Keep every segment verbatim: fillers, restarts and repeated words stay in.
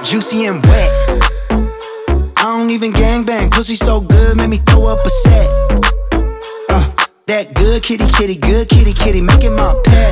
juicy and wet. I don't even gangbang, pussy so good, make me throw up a set. Uh, that good kitty, kitty, good kitty, kitty, make it my pet.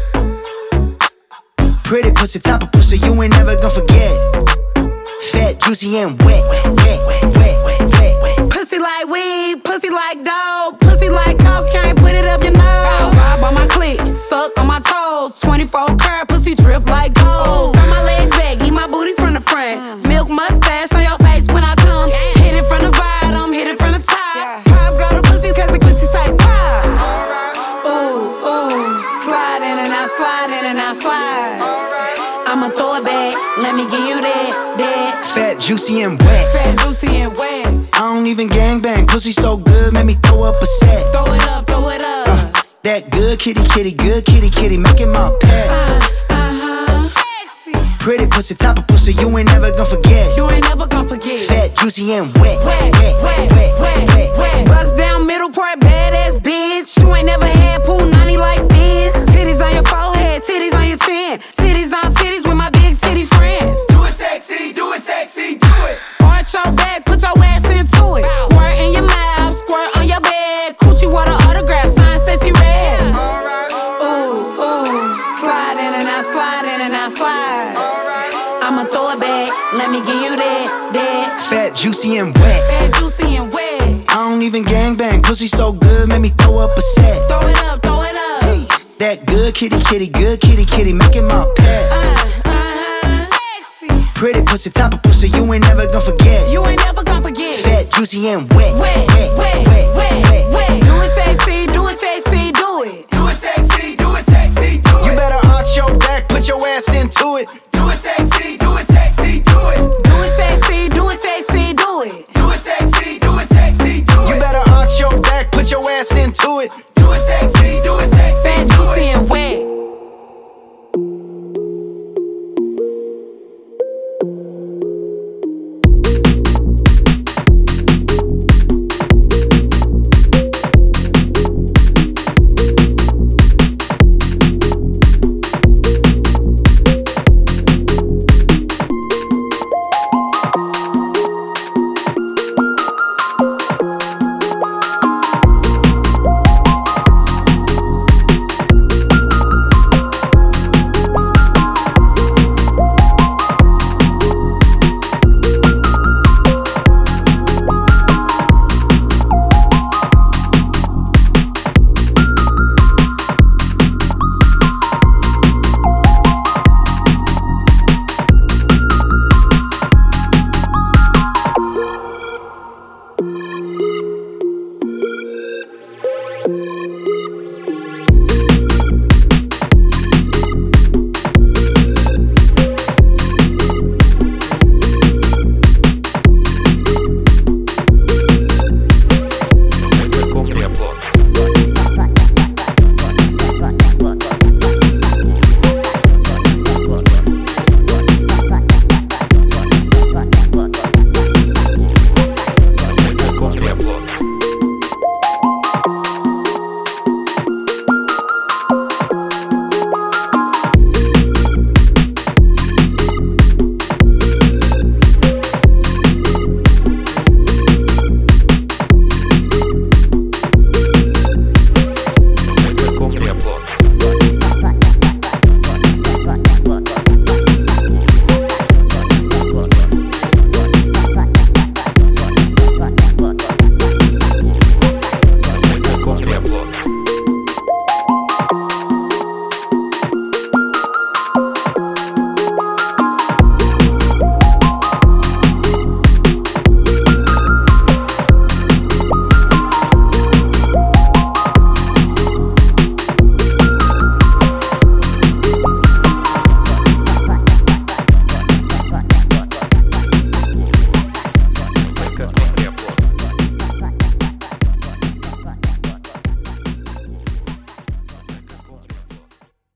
Pretty pussy, type of pussy you ain't never gonna forget. Fat, juicy and wet, wet, wet, wet, wet. Pussy like weed, pussy like dog, pussy like cocaine, put it up your nose. Ride by my clit, suck on my toes, twenty-four karat pussy drip like gold. Turn my legs back, eat my booty from the front. Milk mustache on your face when I come. Hit it from the bottom, hit it from the top. Pop girl the pussy cause the pussy type pop. Ooh, ooh, slide in and out, slide in and out, slide. I'ma throw it back, let me give you that, that. Fat, juicy and wet. Fat, juicy and wet. I don't even gangbang, pussy so good, make me throw up a set. Throw it up, throw it up. Uh, that good kitty, kitty, good kitty, kitty, make it my pet. Uh, uh-huh. Sexy. Pretty pussy, type of pussy you ain't never gonna forget. You ain't never gonna forget. Fat, juicy and wet, Wet, wet, wet, wet, wet, wet, wet. Bust down middle part, badass bitch. You ain't never had pool ninety like this. Titties on your forehead, titties on your chin. Titties on titties with my big titty friends. Do it sexy, do it sexy, do it. Arch your back, put your ass into it. Squirt in your mouth, squirt on your bed. Coochie water autograph, sign Stacey Red. Ooh, ooh, slide in and out, slide in and out, slide. I'ma throw it back, let me give you that, that. Fat, juicy and wet. Fat, juicy and wet. I don't even gangbang, pussy so good, make me throw up a set. Throw it up, throw it up. That good kitty, kitty, good kitty, kitty, make it my pet. Uh, uh-huh. Sexy. Pretty pussy, type of pussy you ain't never gonna forget. You ain't never gonna forget. Fat, juicy and wet, Wet, wet, wet, wet,